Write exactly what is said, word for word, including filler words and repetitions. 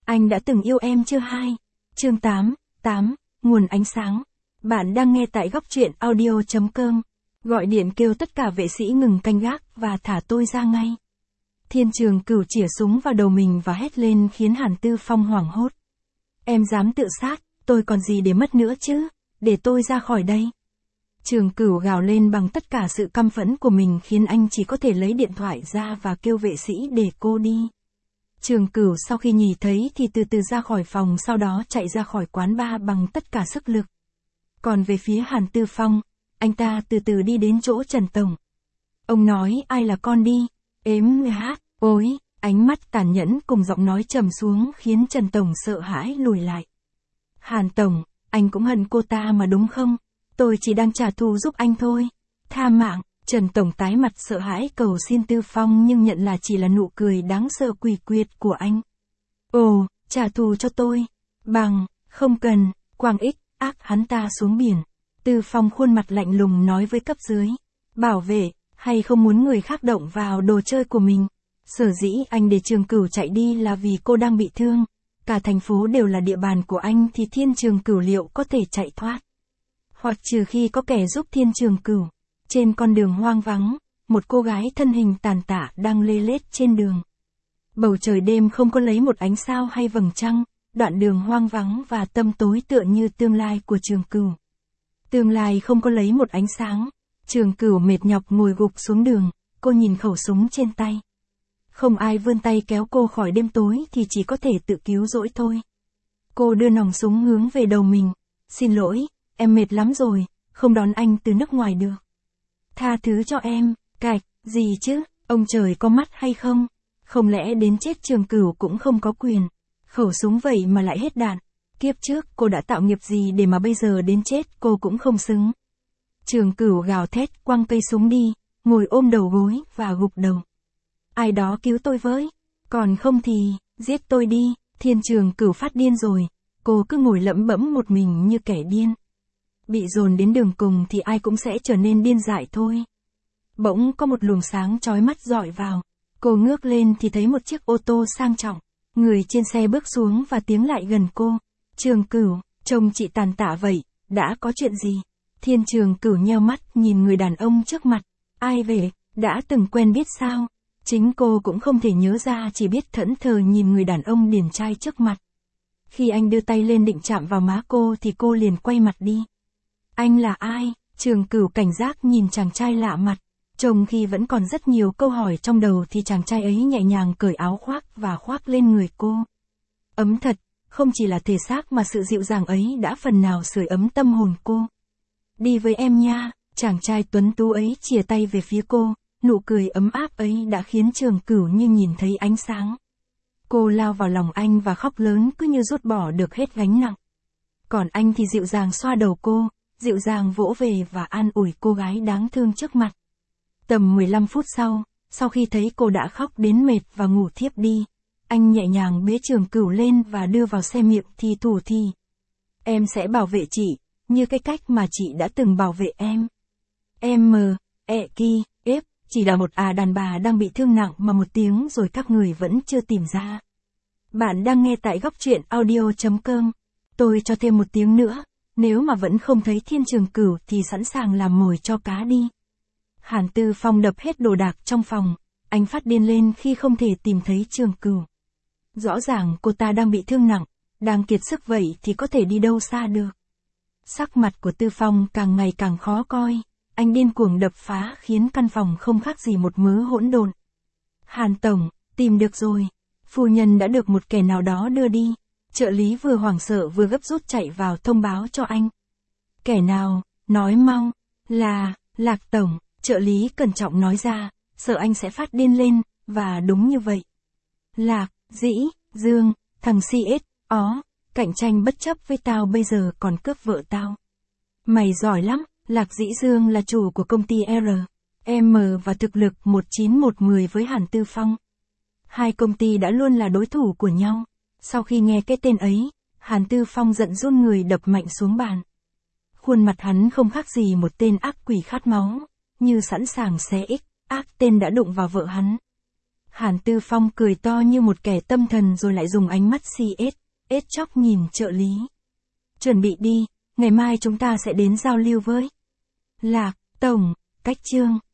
Anh đã từng yêu em chưa hai? Chương tám, tám, nguồn ánh sáng. Bạn đang nghe tại góc truyện audio chấm com. Gọi điện kêu tất cả vệ sĩ ngừng canh gác và thả tôi ra ngay. Thiên Trường Cửu chĩa súng vào đầu mình và hét lên khiến Hàn Tư Phong hoảng hốt. Em dám tự sát, tôi còn gì để mất nữa chứ, để tôi ra khỏi đây. Trường Cửu gào lên bằng tất cả sự căm phẫn của mình khiến anh chỉ có thể lấy điện thoại ra và kêu vệ sĩ để cô đi. Trường Cửu sau khi nhìn thấy thì từ từ ra khỏi phòng, sau đó chạy ra khỏi quán bar bằng tất cả sức lực. Còn về phía Hàn Tư Phong, anh ta từ từ đi đến chỗ Trần Tổng. Ông nói ai là con đi, ếm hát, ối, ánh mắt tàn nhẫn cùng giọng nói trầm xuống khiến Trần Tổng sợ hãi lùi lại. Hàn Tổng, anh cũng hận cô ta mà đúng không? Tôi chỉ đang trả thù giúp anh thôi. Tha mạng. Trần Tổng tái mặt sợ hãi cầu xin Tư Phong nhưng nhận là chỉ là nụ cười đáng sợ quỷ quyệt của anh. Ồ, trả thù cho tôi. Bằng, không cần, quang ích, ác hắn ta xuống biển. Tư Phong khuôn mặt lạnh lùng nói với cấp dưới. Bảo vệ, hay không muốn người khác động vào đồ chơi của mình. Sở dĩ anh để Trường Cửu chạy đi là vì cô đang bị thương. Cả thành phố đều là địa bàn của anh thì Thiên Trường Cửu liệu có thể chạy thoát. Hoặc trừ khi có kẻ giúp Thiên Trường Cửu. Trên con đường hoang vắng, một cô gái thân hình tàn tạ đang lê lết trên đường. Bầu trời đêm không có lấy một ánh sao hay vầng trăng, đoạn đường hoang vắng và tăm tối tựa như tương lai của Trường Cửu. Tương lai không có lấy một ánh sáng, Trường Cửu mệt nhọc ngồi gục xuống đường, cô nhìn khẩu súng trên tay. Không ai vươn tay kéo cô khỏi đêm tối thì chỉ có thể tự cứu rỗi thôi. Cô đưa nòng súng hướng về đầu mình. Xin lỗi, em mệt lắm rồi, không đón anh từ nước ngoài được. Tha thứ cho em, cạch, gì chứ, ông trời có mắt hay không? Không lẽ đến chết Trường Cửu cũng không có quyền. Khẩu súng vậy mà lại hết đạn. Kiếp trước cô đã tạo nghiệp gì để mà bây giờ đến chết cô cũng không xứng. Trường Cửu gào thét quăng cây súng đi, ngồi ôm đầu gối và gục đầu. Ai đó cứu tôi với, còn không thì, giết tôi đi. Thiên Trường Cửu phát điên rồi, cô cứ ngồi lẩm bẩm một mình như kẻ điên. Bị dồn đến đường cùng thì ai cũng sẽ trở nên điên dại thôi. Bỗng có một luồng sáng chói mắt dọi vào. Cô ngước lên thì thấy một chiếc ô tô sang trọng. Người trên xe bước xuống và tiến lại gần cô. Trường Cửu, trông chị tàn tạ vậy, đã có chuyện gì? Thiên Trường Cửu nheo mắt nhìn người đàn ông trước mặt. Ai về, đã từng quen biết sao? Chính cô cũng không thể nhớ ra, chỉ biết thẫn thờ nhìn người đàn ông điển trai trước mặt. Khi anh đưa tay lên định chạm vào má cô thì cô liền quay mặt đi. Anh là ai? Trường Cửu cảnh giác nhìn chàng trai lạ mặt. Trông khi vẫn còn rất nhiều câu hỏi trong đầu thì chàng trai ấy nhẹ nhàng cởi áo khoác và khoác lên người cô. Ấm thật, không chỉ là thể xác mà sự dịu dàng ấy đã phần nào sưởi ấm tâm hồn cô. Đi với em nha, chàng trai tuấn tú ấy chìa tay về phía cô, nụ cười ấm áp ấy đã khiến Trường Cửu như nhìn thấy ánh sáng. Cô lao vào lòng anh và khóc lớn cứ như rút bỏ được hết gánh nặng. Còn anh thì dịu dàng xoa đầu cô, dịu dàng vỗ về và an ủi cô gái đáng thương trước mặt. Tầm mười lăm phút sau, sau khi thấy cô đã khóc đến mệt và ngủ thiếp đi, anh nhẹ nhàng bế Trường Cửu lên và đưa vào xe, miệng thì thủ thì. Em sẽ bảo vệ chị, như cái cách mà chị đã từng bảo vệ em. Em mờ, ẹ ki, ếp, chỉ là một à đàn bà đang bị thương nặng mà một tiếng rồi các người vẫn chưa tìm ra. Bạn đang nghe tại góc truyện audio chấm com. Tôi cho thêm một tiếng nữa. Nếu mà vẫn không thấy Thiên Trường Cửu thì sẵn sàng làm mồi cho cá đi. Hàn Tư Phong đập hết đồ đạc trong phòng. Anh phát điên lên khi không thể tìm thấy Trường Cửu. Rõ ràng cô ta đang bị thương nặng, đang kiệt sức vậy thì có thể đi đâu xa được. Sắc mặt của Tư Phong càng ngày càng khó coi. Anh điên cuồng đập phá khiến căn phòng không khác gì một mớ hỗn độn. Hàn Tổng, tìm được rồi. Phu nhân đã được một kẻ nào đó đưa đi. Trợ lý vừa hoảng sợ vừa gấp rút chạy vào thông báo cho anh. Kẻ nào, nói mau, là, Lạc Tổng, trợ lý cẩn trọng nói ra, sợ anh sẽ phát điên lên, và đúng như vậy. Lạc, Dĩ, Dương, thằng xê ét, ó, cạnh tranh bất chấp với tao bây giờ còn cướp vợ tao. Mày giỏi lắm, Lạc Dĩ Dương là chủ của công ty R, M và thực lực một chín một mười với Hàn Tư Phong. Hai công ty đã luôn là đối thủ của nhau. Sau khi nghe cái tên ấy, Hàn Tư Phong giận run người đập mạnh xuống bàn. Khuôn mặt hắn không khác gì một tên ác quỷ khát máu, như sẵn sàng xé ích, ác tên đã đụng vào vợ hắn. Hàn Tư Phong cười to như một kẻ tâm thần rồi lại dùng ánh mắt si ết, ết chóc nhìn trợ lý. Chuẩn bị đi, ngày mai chúng ta sẽ đến giao lưu với Lạc Tổng, cách chương.